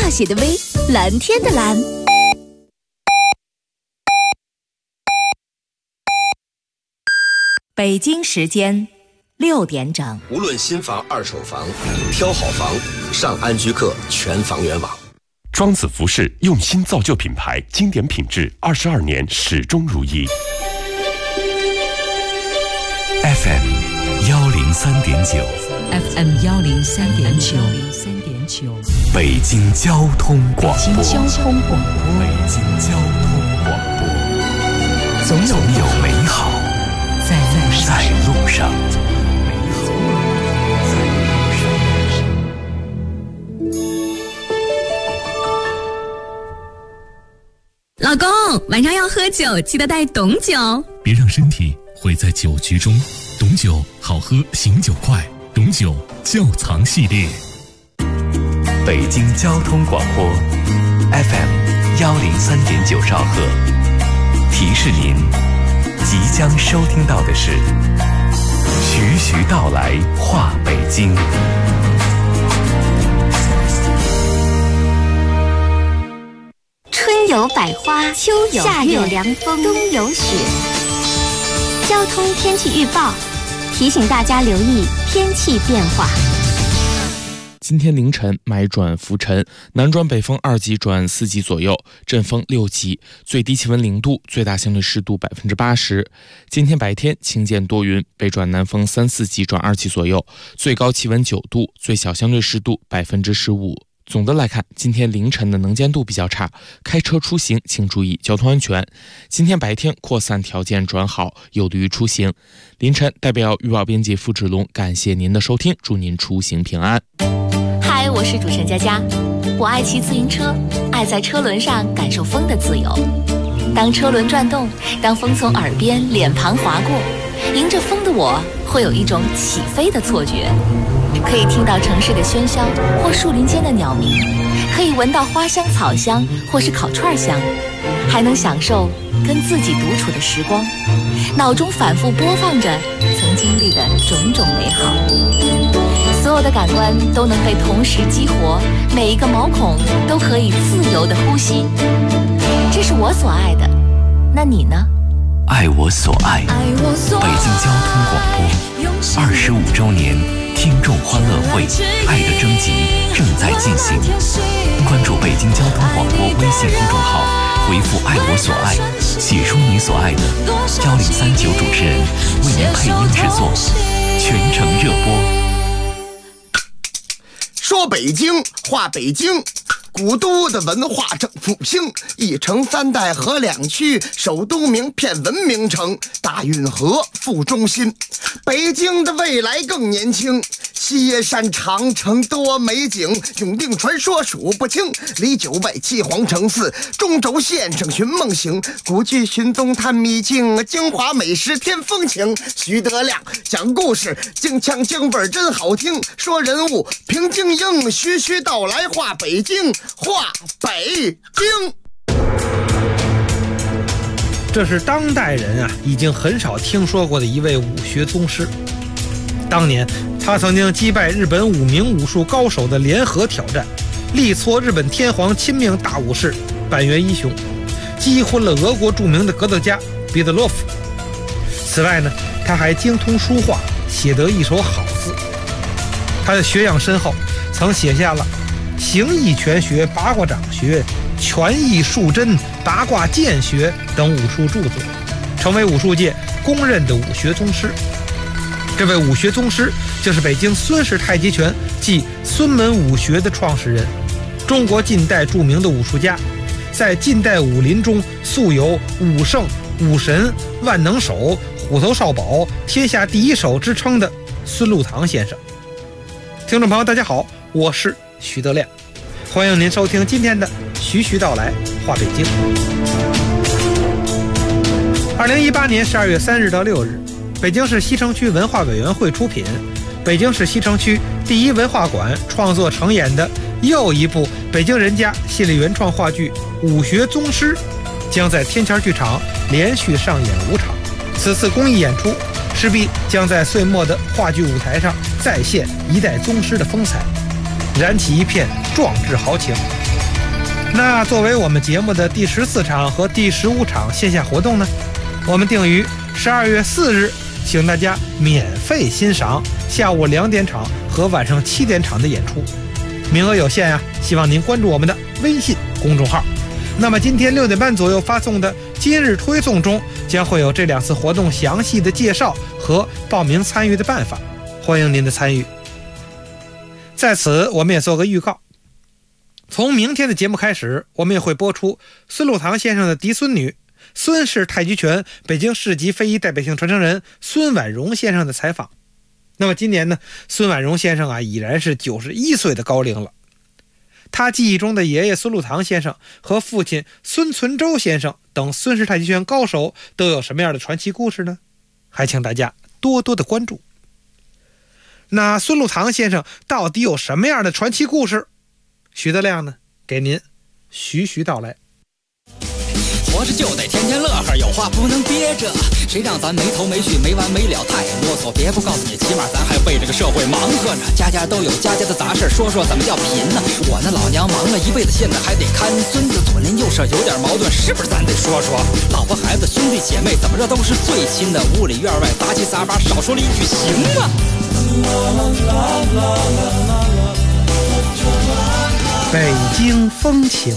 大写的 V， 蓝天的蓝。 北京时间6点整。 无论新房、二手房，挑好房，上安居客全房源网。 庄子服饰用心造就品牌，经典品质，22年始终如一。 FM 103.9 FM 103.9 北京交通广播。 北京交通广播。 北京交通广播。总有美好在路上。 老公，晚上要喝酒，记得带董酒， 别让身体毁在酒局中。董酒好喝，醒酒快。董酒窖藏系列。 北京交通广播 FM 103.9兆赫。提示您，即将收听到的是徐徐道来话北京。 春有百花，秋有夏有凉风，冬有雪。交通天气预报提醒大家留意天气变化。 今天凌晨霾转浮沉，南转北风2级转4级左右，阵风6级，最低气温0度，最大相对湿度80%。今天白天晴间多云，北转南风3、4级转2级左右，最高气温9度，最小相对湿度15%。总的来看，今天凌晨的能见度比较差，开车出行请注意交通安全。今天白天扩散条件转好，有利于出行。凌晨代表预报编辑付志龙感谢您的收听，祝您出行平安。 嗨，我是主持人佳佳。我爱骑自行车，爱在车轮上感受风的自由。当车轮转动，当风从耳边、脸庞划过，迎着风的我会有一种起飞的错觉。可以听到城市的喧嚣或树林间的鸟鸣，可以闻到花香草香或是烤串香，还能享受跟自己独处的时光，脑中反复播放着曾经历的种种美好。所有的感官都能被同时激活，每一个毛孔都可以自由的呼吸。这是我所爱的，那你呢？ 爱我所爱。北京交通广播25周年听众欢乐会爱的征集正在进行，关注北京交通广播微信公众号，回复爱我所爱，写出你所爱的，1039主持人为您配音制作，全程热播。 说北京话北京，古都的文化正复兴，一城3代河2区，首都名片文明城，大运河副中心。北京的未来更年轻，西山长城多美景，永定传说数不清，离9外7皇城4，中轴线上寻梦行，古剧寻踪探秘境，京华美食添风情。徐德亮讲故事，京腔京味真好听，说人物评京英，徐徐道来话北京，话北京。 这是当代人已经很少听说过的一位武学宗师。当年他曾经击败日本5名武术高手的联合挑战，力挫日本天皇亲命大武士板垣一雄，击昏了俄国著名的格斗家彼得洛夫。此外呢，他还精通书画，写得一手好字。他的学养深厚，曾写下了形意拳学、八卦掌学、拳意术真、八卦剑学等武术著作，成为武术界公认的武学宗师。这位武学宗师就是北京孙氏太极拳即孙门武学的创始人，中国近代著名的武术家，在近代武林中素有武圣、武神、万能手、虎头少保、天下第一手之称的孙禄堂先生。听众朋友大家好，我是徐德亮，欢迎您收听今天的徐徐道来话北京。2018年12月3日到6日，北京市西城区文化委员会出品，北京市西城区第一文化馆创作承演的又一部北京人家系列原创话剧《武学宗师》，将在天桥剧场连续上演5场。此次公益演出势必将在岁末的话剧舞台上再现一代宗师的风采，燃起一片壮志豪情。 那作为我们节目的第14场和第15场线下活动呢，我们定于12月4日，请大家免费欣赏下午2点场和晚上7点场的演出，名额有限啊，希望您关注我们的微信公众号。那么今天6点半左右发送的今日推送中，将会有这2次活动详细的介绍和报名参与的办法，欢迎您的参与。在此我们也做个预告，从明天的节目开始，我们也会播出孙禄堂先生的嫡孙女、孙氏太极拳北京市级非遗代表性传承人孙婉容先生的采访。那么今年呢，孙婉容先生已然是91岁的高龄了。他记忆中的爷爷孙禄堂先生和父亲孙存周先生等孙氏太极拳高手都有什么样的传奇故事呢？还请大家多多的关注。那孙禄堂先生到底有什么样的传奇故事？徐德亮呢，给您徐徐道来。 活着就得天天乐呵，有话不能憋着，谁让咱没头没绪没完没了太啰嗦。别不告诉你，起码咱还为这个社会忙活着，家家都有家家的杂事，说说怎么叫贫呢？我那老娘忙了一辈子，现在还得看孙子，左邻右舍有点矛盾，是不是咱得说说？老婆孩子兄弟姐妹怎么着都是最亲的，屋里院外杂七杂八，少说了一句行吗？ 北京风情。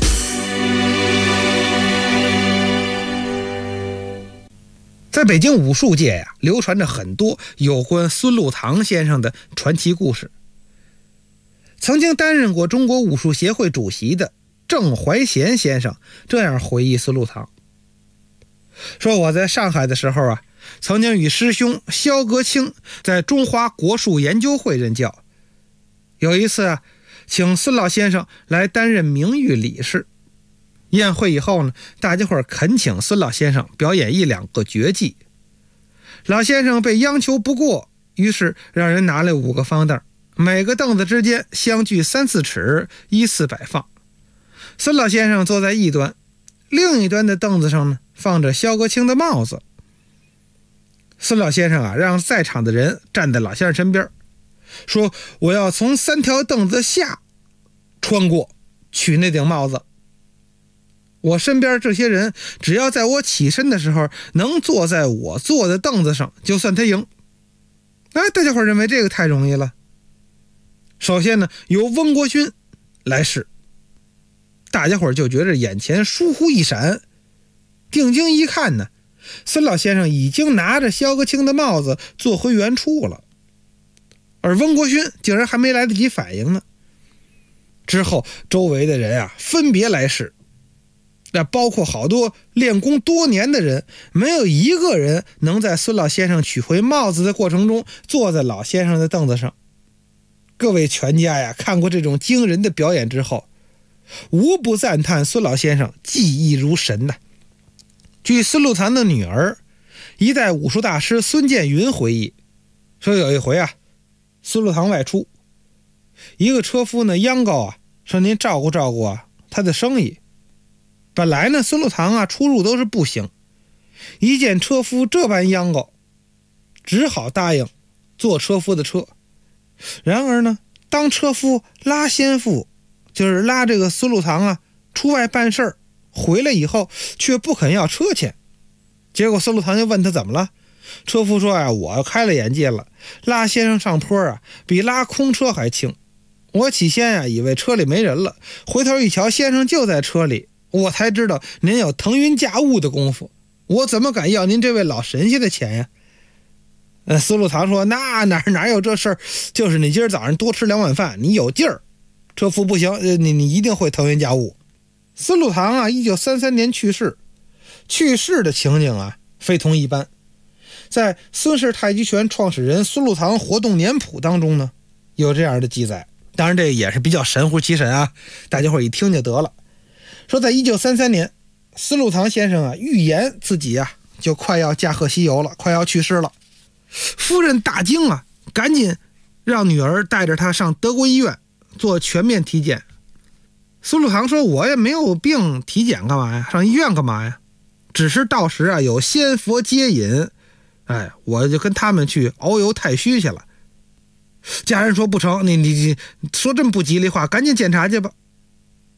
在北京武术界流传着很多有关孙禄堂先生的传奇故事。曾经担任过中国武术协会主席的郑怀贤先生这样回忆孙禄堂，说我在上海的时候曾经与师兄萧格清在中华国术研究会任教。有一次请孙老先生来担任名誉理事。宴会以后呢，大家伙恳请孙老先生表演1-2个绝技。老先生被央求不过，于是让人拿来5个方凳，每个凳子之间相距3-4尺，依次摆放。孙老先生坐在一端，另一端的凳子上呢放着萧格清的帽子。孙老先生让在场的人站在老先生身边，说我要从3条凳子下穿过取那顶帽子。我身边这些人只要在我起身的时候能坐在我坐的凳子上，就算他赢。大家伙认为这个太容易了。首先呢，由翁国勋来试，大家伙就觉得眼前疏忽一闪，定睛一看呢，孙老先生已经拿着萧格清的帽子坐回原处了，而翁国勋竟然还没来得及反应呢。之后周围的人分别来试，那包括好多练功多年的人，没有一个人能在孙老先生取回帽子的过程中坐在老先生的凳子上。各位拳家看过这种惊人的表演之后，无不赞叹孙老先生技艺如神呐。据孙禄堂的女儿一代武术大师孙建云回忆说，有一回孙禄堂外出，一个车夫呢央告说您照顾照顾他的生意。本来呢，孙禄堂出入都是步行，一见车夫这般央告，只好答应坐车夫的车。然而呢，当车夫拉先父，就是拉这个孙禄堂出外办事儿回来以后，却不肯要车钱。结果孙禄堂就问他怎么了，车夫说我开了眼界了，拉先生上坡比拉空车还轻。我起先以为车里没人了，回头一瞧先生就在车里，我才知道您有腾云驾雾的功夫，我怎么敢要您这位老神仙的钱呀？孙禄堂说那哪有这事儿，就是你今儿早上多吃2碗饭，你有劲儿。车夫不行，你一定会腾云驾雾。孙禄堂1933年去世，去世的情景非同一般。在孙氏太极拳创始人孙禄堂活动年谱当中呢，有这样的记载，当然这也是比较神乎其神大家伙一听就得了。说在1933年，孙禄堂先生预言自己就快要驾鹤西游了，快要去世了。夫人大惊赶紧让女儿带着他上德国医院做全面体检。孙禄堂说我也没有病，体检干嘛呀？上医院干嘛呀？只是到时有仙佛接引，我就跟他们去遨游太虚去了。家人说不成，你说这么不吉利话，赶紧检查去吧。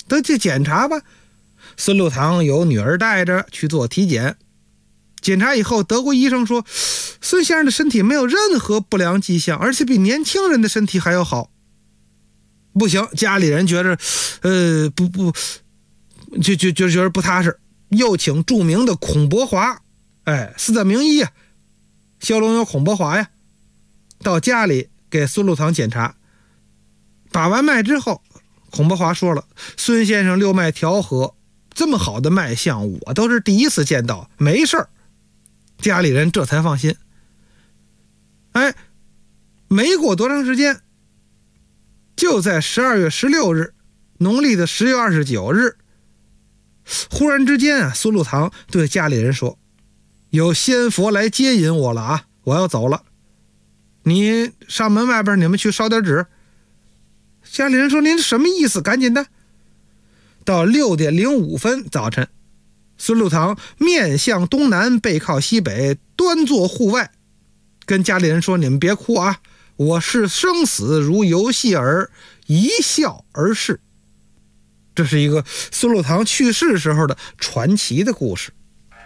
得去检查吧。孙禄堂有女儿带着去做体检，检查以后，德国医生说孙先生的身体没有任何不良迹象，而且比年轻人的身体还要好。不行，家里人觉着觉得不踏实，又请著名的孔伯华，四大名医啊，骁龙有孔伯华呀，到家里给孙禄堂检查。把完脉之后，孔伯华说了，孙先生六脉调和，这么好的脉象我都是第一次见到，没事儿。家里人这才放心。没过多长时间，就在12月16日，农历的10月29日，忽然之间啊，孙禄堂对家里人说，有仙佛来接引我了啊，我要走了，你上门外边你们去烧点纸。家里人说，您什么意思？赶紧的。到6点05分早晨，孙禄堂面向东南，背靠西北，端坐户外，跟家里人说，你们别哭啊，我视生死如游戏耳，一笑而逝。这是一个孙禄堂去世时候的传奇的故事。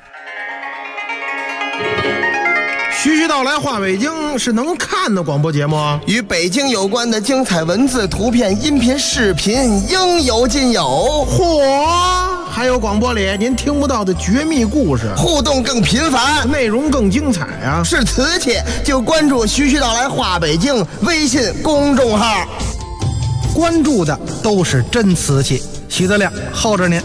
徐徐道来话北京是能看的广播节目， 与北京有关的精彩文字、图片、音频、视频应有尽有。 嚯，还有广播里您听不到的绝密故事， 互动更频繁， 内容更精彩啊！ 是瓷器就关注徐徐道来话北京微信公众号， 关注的都是真瓷器。许德亮候着您。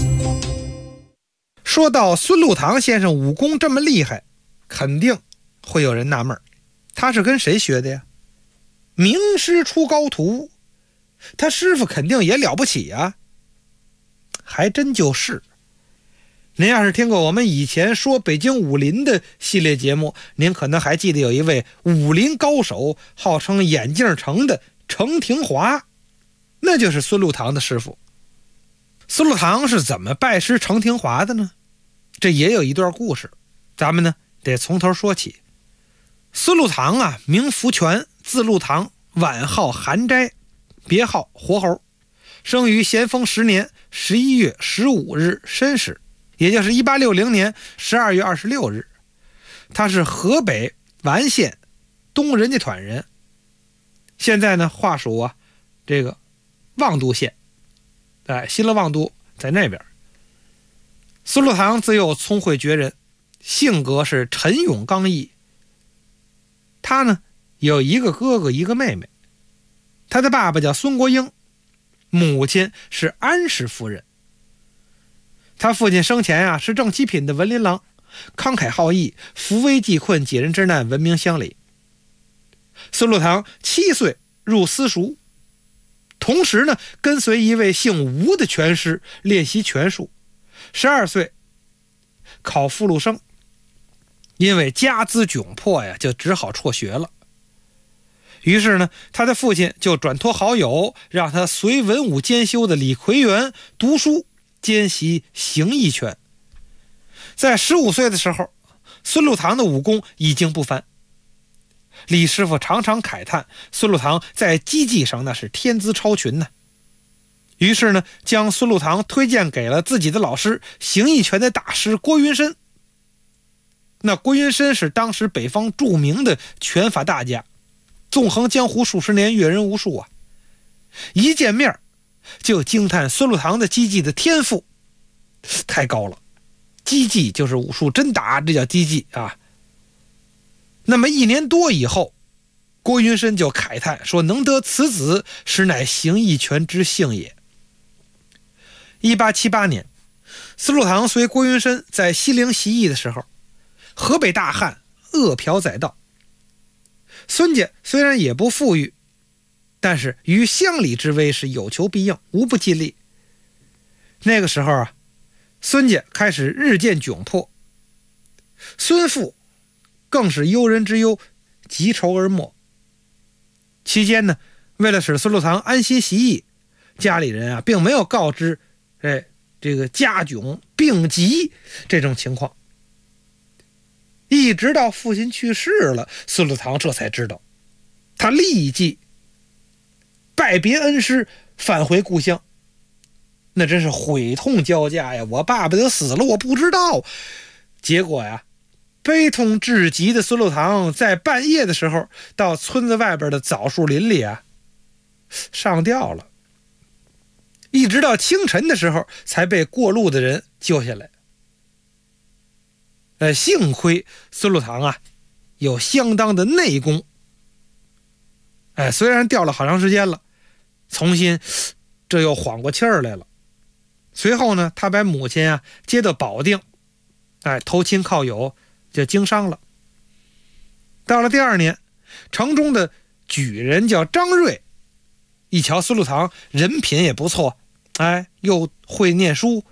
说到孙禄堂先生武功这么厉害，肯定会有人纳闷，他是跟谁学的呀？名师出高徒，他师傅肯定也了不起啊。还真就是。您要是听过我们以前说北京武林的系列节目，您可能还记得有一位武林高手，号称眼镜城的程廷华，那就是孙禄堂的师傅。孙禄堂是怎么拜师程廷华的呢？这也有一段故事，咱们呢得从头说起。孙禄堂啊，名福全，字禄堂，晚号韩斋，别号活猴，生于咸丰10年11月15日申时，也就是1860年12月26日。他是河北完县东人家团人，现在呢划属啊这个望都县，新乐望都在那边。孙禄堂自幼聪慧绝人，性格是沉勇刚毅。他呢有一个哥哥一个妹妹，他的爸爸叫孙国英，母亲是安氏夫人。他父亲生前啊是正七品的文林郎，慷慨好义，扶危济困，解人之难，闻名乡里。孙禄堂7岁入私塾，同时呢跟随一位姓吴的拳师练习拳术。12岁考附录生，因为家资窘迫呀，就只好辍学了。于是呢，他的父亲就转托好友，让他随文武兼修的李奎元读书，兼习形意拳。在15岁的时候，孙禄堂的武功已经不凡。李师傅常常慨叹孙禄堂在击技上那是天资超群呢。于是呢，将孙禄堂推荐给了自己的老师形意拳的大师郭云深。那郭云深是当时北方著名的拳法大家，纵横江湖数十年，阅人无数啊。一见面就惊叹孙禄堂的击技的天赋太高了，击技就是武术真打，这叫击技啊。那么1年多以后，郭云深就慨叹说，能得此子，实乃形意拳之幸也。1878年，孙禄堂随郭云深在西陵习艺的时候，河北大旱，饿殍载道。孙家虽然也不富裕，但是于乡里之危是有求必应，无不尽力。那个时候啊，孙家开始日渐窘迫，孙父更是忧人之忧，急愁而没。期间呢，为了使孙禄堂安心习艺，家里人啊并没有告知这个家窘病急这种情况。一直到父亲去世了，孙禄堂这才知道，他立即拜别恩师，返回故乡。 那真是悔痛交加呀！我爸爸都死了，我不知道。结果呀，悲痛至极的孙禄堂在半夜的时候到村子外边的枣树林里啊上吊了，一直到清晨的时候才被过路的人救下来。幸亏孙禄堂啊有相当的内功，虽然吊了好长时间了，重新这又缓过气儿来了。随后呢，他把母亲啊接到保定，投亲靠友，就经商了。到了第二年，城中的举人叫张瑞，一瞧孙禄堂人品也不错，又会念书，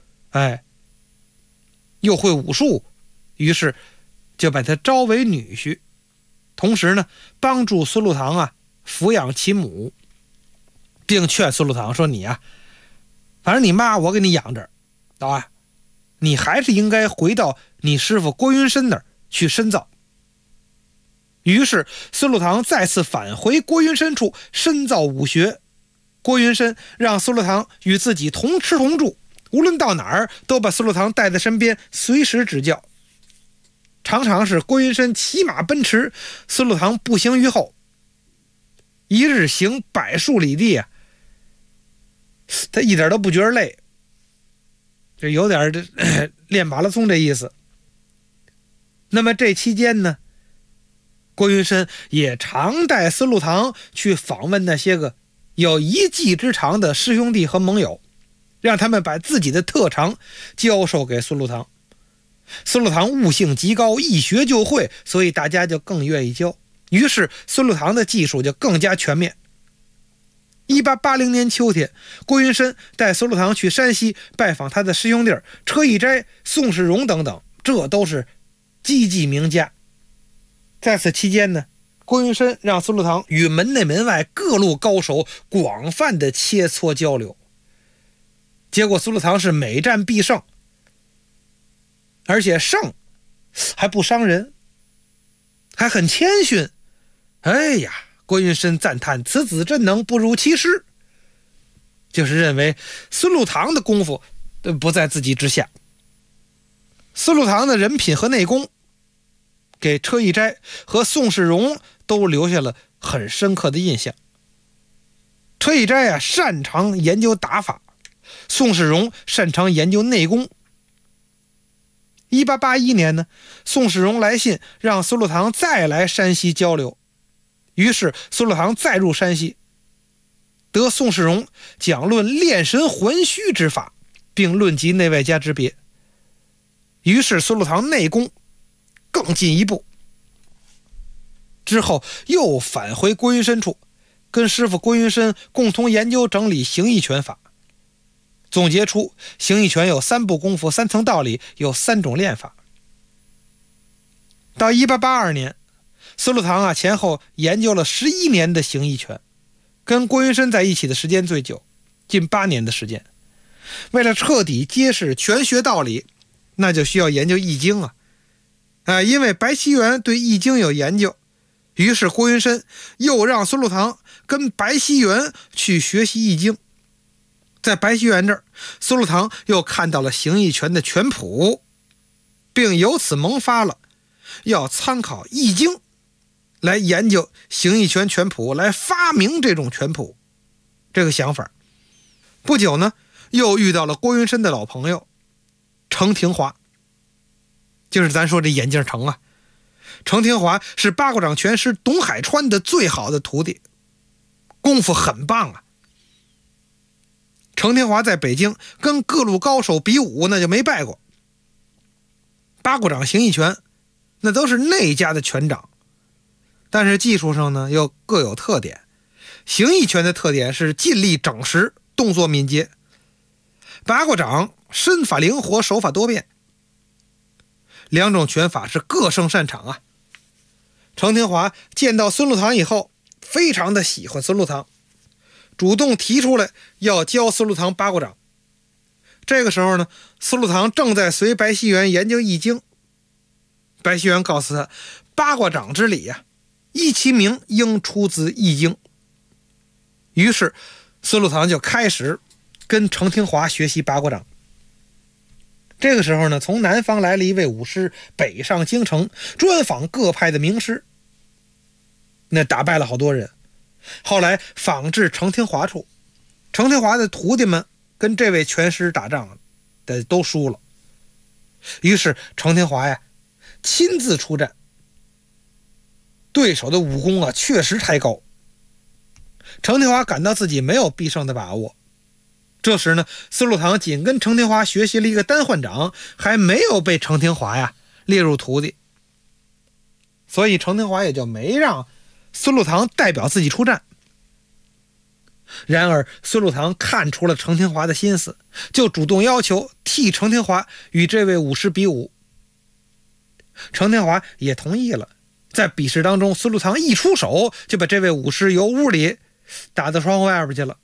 又会武术，于是就把他招为女婿，同时呢帮助孙禄堂啊抚养其母，并劝孙禄堂说：“你啊，反正你妈我给你养着，你还是应该回到你师傅郭云深那儿去深造。”于是孙禄堂再次返回郭云深处深造武学。郭云深让孙禄堂与自己同吃同住，无论到哪儿都把孙禄堂带在身边，随时指教。常常是郭云深骑马奔驰，孙禄堂步行于后，一日行100数里地啊，他一点都不觉得累，这有点练马拉松这意思。那么这期间呢，郭云深也常带孙禄堂去访问那些个有一技之长的师兄弟和盟友，让他们把自己的特长教授给孙禄堂。孙禄堂悟性极高，一学就会，所以大家就更愿意教，于是孙禄堂的技术就更加全面。1880年秋天，郭云深带孙禄堂去山西拜访他的师兄弟车一斋、宋世荣等等，这都是积技名家。在此期间呢，郭云深让孙禄堂与门内门外各路高手广泛的切磋交流，结果孙禄堂是每战必胜，而且胜还不伤人，还很谦逊。郭云深赞叹此子真能不如其师，就是认为孙禄堂的功夫不在自己之下。孙禄堂的人品和内功给车一斋和宋世荣都留下了很深刻的印象。车一斋擅长研究打法，宋世荣擅长研究内功。1881年呢，宋世荣来信让孙禄堂再来山西交流，于是孙禄堂再入山西，得宋世荣讲论炼神还虚之法，并论及内外家之别。于是孙禄堂内功更进一步。之后又返回郭云深处，跟师傅郭云深共同研究整理形意拳法，总结出形意拳有3步功夫、3层道理，有3种练法。到1882年，孙禄堂前后研究了11年的形意拳，跟郭云深在一起的时间最久，近8年的时间。为了彻底揭示拳学道理，那就需要研究易经因为白希元对易经有研究，于是郭云深又让孙禄堂跟白希元去学习易经。在白希元这儿，孙禄堂又看到了形意拳的拳谱，并由此萌发了要参考易经来研究形意拳拳谱，来发明这种拳谱这个想法。不久呢，又遇到了郭云深的老朋友程廷华，就是咱说这眼镜程程廷华是八卦掌拳师董海川的最好的徒弟，功夫很棒程廷华在北京跟各路高手比武，那就没败过。八卦掌、形意拳那都是内家的拳掌，但是技术上呢又各有特点。形意拳的特点是劲力整实，动作敏捷；八卦掌身法灵活，手法多变。两种拳法是各胜擅长程廷华见到孙禄堂以后，非常的喜欢孙禄堂，主动提出来要教孙禄堂八卦掌。这个时候呢，孙禄堂正在随白希元研究易经。白希元告诉他，八卦掌之理依其名应出自易经。于是孙禄堂就开始跟程廷华学习八卦掌。这个时候呢，从南方来了一位武师，北上京城专访各派的名师，那打败了好多人。后来访至程廷华处，程廷华的徒弟们跟这位拳师打仗的都输了，于是程廷华呀亲自出战。对手的武功啊确实太高，程廷华感到自己没有必胜的把握。这时呢，司路堂仅跟程廷华学习了一个单换掌，还没有被程廷华呀列入徒弟，所以程廷华也就没让司路堂代表自己出战。然而司路堂看出了程廷华的心思，就主动要求替程廷华与这位武师比武。程廷华也同意了。在比试当中，司路堂一出手就把这位武师由屋里打到窗户外边去了。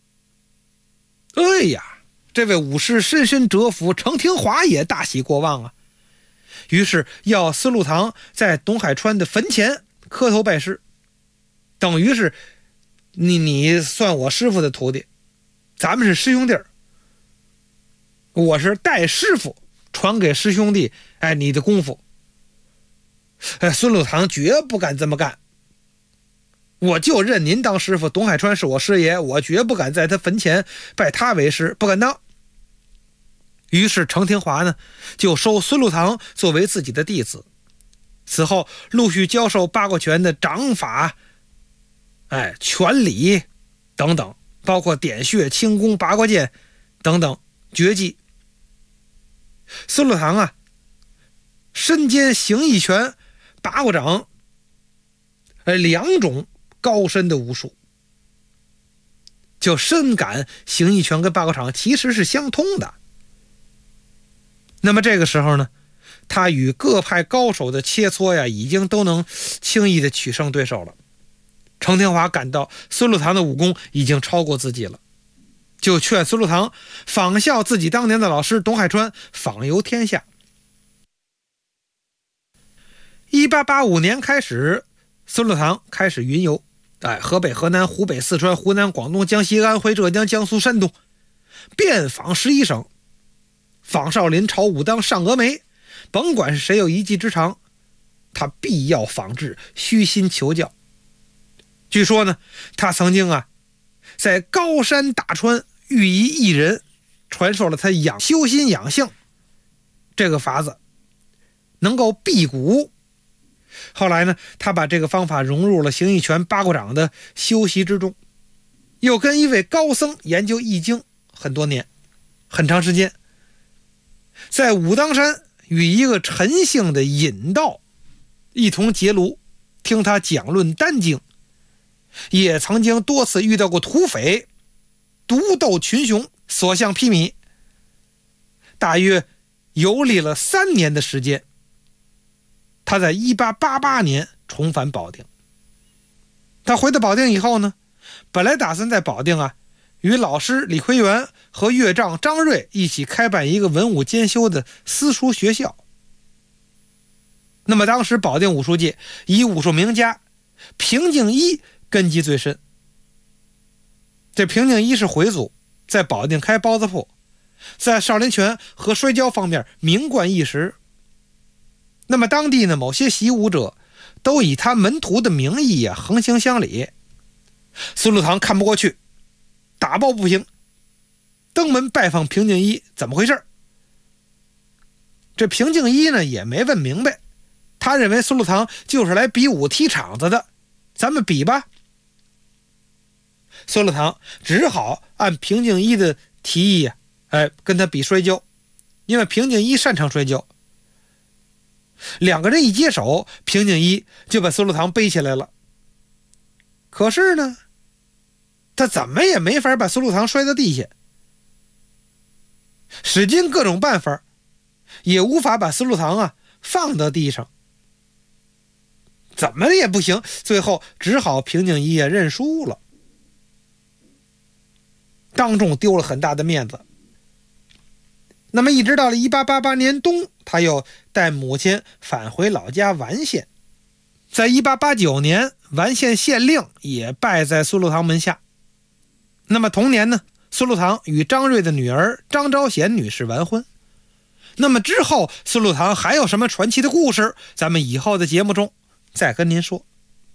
哎呀，这位武师深深折服，程廷华也大喜过望啊，于是要司路堂在董海川的坟前磕头拜师，等于是你算我师傅的徒弟，咱们是师兄弟儿，我是代师傅传给师兄弟你的功夫。孙路堂绝不敢这么干，我就认您当师傅，董海川是我师爷，我绝不敢在他坟前拜他为师，不敢当。于是程廷华呢就收孙路堂作为自己的弟子，此后陆续教授八卦拳的掌法拳理等等，包括点穴、轻功、八卦剑等等绝技。孙路堂啊身兼形意拳、八卦掌两种高深的武术，就深感形意拳跟八卦掌其实是相通的。那么这个时候呢，他与各派高手的切磋呀，已经都能轻易的取胜对手了。程廷华感到孙路堂的武功已经超过自己了，就劝孙路堂仿效自己当年的老师董海川，访游天下。1885年开始，孙路堂开始云游，河北、河南、湖北、四川、湖南、广东、江西、安徽、浙江、江苏、山东，遍访11省，访少林、朝武当、上峨眉，甭管是谁有一技之长，他必要仿制，虚心求教。据说呢，他曾经在高山大川遇一艺人，传授了他修心养性这个法子，能够辟谷。后来呢，他把这个方法融入了形意拳、八卦掌的修习之中，又跟一位高僧研究易经很多年，很长时间。在武当山与一个陈姓的隐道一同结庐，听他讲论丹经，也曾经多次遇到过土匪独斗群雄，所向披靡，大约游历了3年的时间。他在1888年重返保定。他回到保定以后呢，本来打算在保定与老师李奎元和乐丈张瑞一起开办一个文武兼修的私塾学校。那么当时保定武术界以武术名家平静一根基最深。这平静一是回族，在保定开包子铺，在少林拳和摔跤方面名冠一时。那么当地呢，某些习武者都以他门徒的名义横行乡里。孙路堂看不过去，打抱不平，登门拜访平静一，怎么回事？这平静一呢也没问明白，他认为孙路堂就是来比武踢场子的，咱们比吧。孙路堂只好按平静一的提议跟他比摔跤，因为平静一擅长摔跤。两个人一接手，平静一就把孙路堂背起来了。可是呢，他怎么也没法把孙路堂摔到地下，使尽各种办法也无法把孙路堂放到地上，怎么也不行，最后只好平静一认输了，当众丢了很大的面子。那么一直到了1888年冬，他又带母亲返回老家完县。在1889年，完县县令也拜在孙路堂门下。那么同年呢， 孙禄堂与张瑞的女儿张昭贤女士完婚。那么之后孙禄堂还有什么传奇的故事，咱们以后的节目中再跟您说。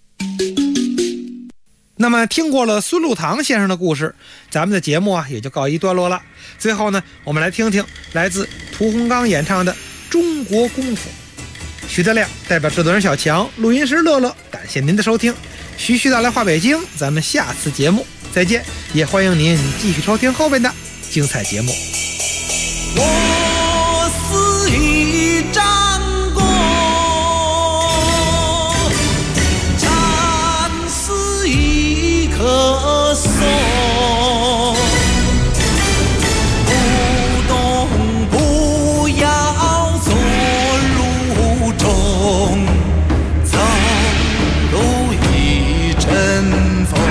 那么听过了孙禄堂先生的故事，咱们的节目也就告一段落了。最后呢，我们来听听来自屠洪刚演唱的《中国功夫》。徐德亮代表制作人小强，录音师乐乐，感谢您的收听。徐徐道来话北京，咱们下次节目再见，也欢迎您继续收听后边的精彩节目。 我是一张弓，战是一棵松，不动不要做路中，走路一阵风。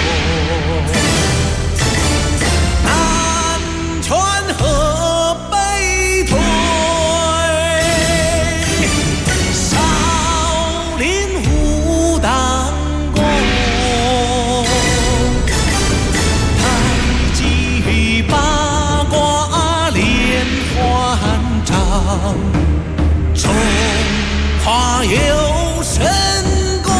中华有神功，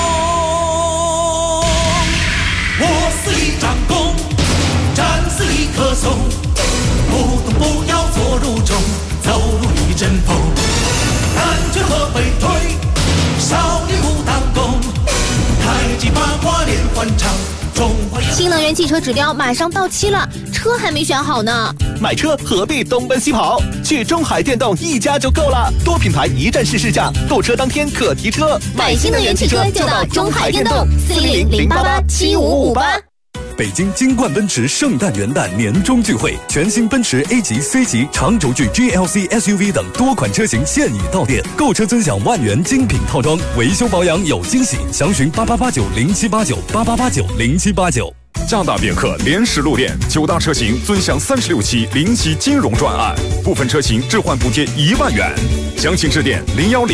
我是一张弓，战是一棵松，不动不要做如钟，走路一阵风。南拳和北腿，少林武当功，太极八卦连环掌。 新能源汽车指标马上到期了，车还没选好呢。 买车何必东奔西跑？去中海电动一家就够了，多品牌一站式试驾，购车当天可提车。 买新能源汽车就到中海电动，400-088-7558。 北京金冠奔驰圣诞元旦年终聚会，全新奔驰 A 级、C 级、长轴距 GLC SUV 等多款车型现已到店，购车尊享万元精品套装，维修保养有惊喜，详询8889078988890789。 加大别克联使路店，9大车型尊享36期零息金融专案，部分车型置换补贴1万元，详情致电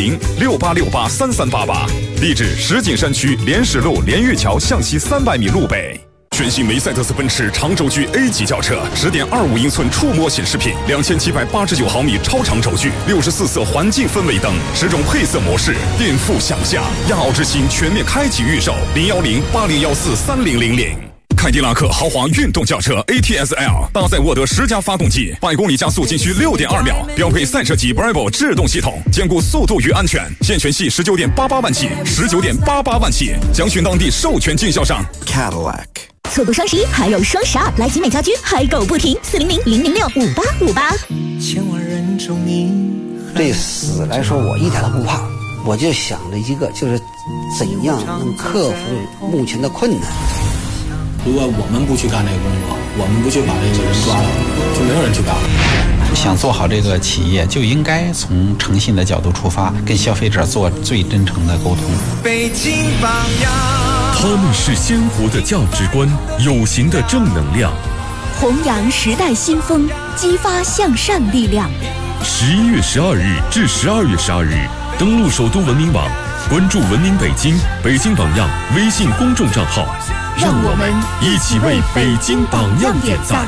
01068683388，地址石景山区联使路连玉桥向西300米路北。全新梅赛德斯奔驰长轴距 A 级轿车，10.25英寸触摸显示屏，2789毫米超长轴距，64色环境氛围灯，10种配色模式，颠覆想象。亚奥之星全面开启预售，01080143000。凯迪拉克豪华运动轿车 ATS-L 搭载沃德10加发动机，100公里加速仅需6.2秒，标配赛车级 Bravo 制动系统，兼顾速度与安全。现权系19.88万起，19.88万起，详询当地授权经销商 Cadillac。错过双11还有双12，来集美家居嗨购不停，400-006-5858。 千万人中你。 对死来说，我一点都不怕，我就想着一个，就是怎样能克服目前的困难。 如果我们不去干这个工作，我们不去把这个人抓了，就没有人去干了。 想做好这个企业，就应该从诚信的角度出发，跟消费者做最真诚的沟通。 北京榜样， 他们是鲜活的价值观，有形的正能量， 弘扬时代新风，激发向善力量。 11月12日至12月12日，登录首都文明网，关注文明北京、北京榜样微信公众账号。 让我们一起为北京榜样点赞。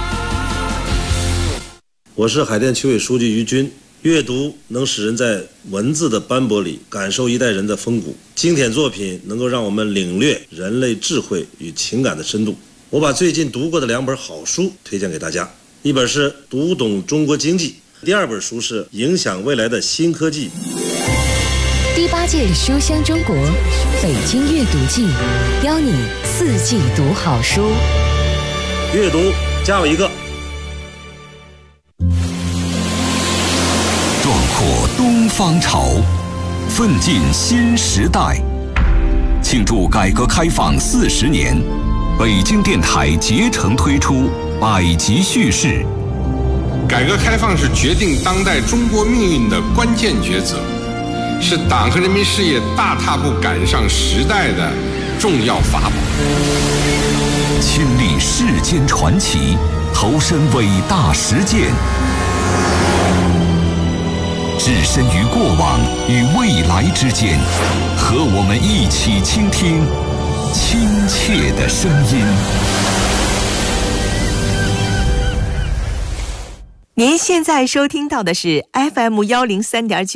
我是海淀区委书记于军。阅读能使人在文字的斑驳里感受一代人的风骨，经典作品能够让我们领略人类智慧与情感的深度。我把最近读过的2本好书推荐给大家，一本是《读懂中国经济》，第2本书是《影响未来的新科技》。 第8届书香中国北京阅读季，邀你4季读好书。 阅读加我一个。 壮阔东方潮，奋进新时代。庆祝改革开放40年，北京电台竭诚推出百集叙事。 改革开放是决定当代中国命运的关键抉择，是党和人民事业大踏步赶上时代的重要法宝。 亲历世间传奇，投身伟大实践，置身于过往与未来之间，和我们一起倾听亲切的声音。 您现在收听到的是 FM103.9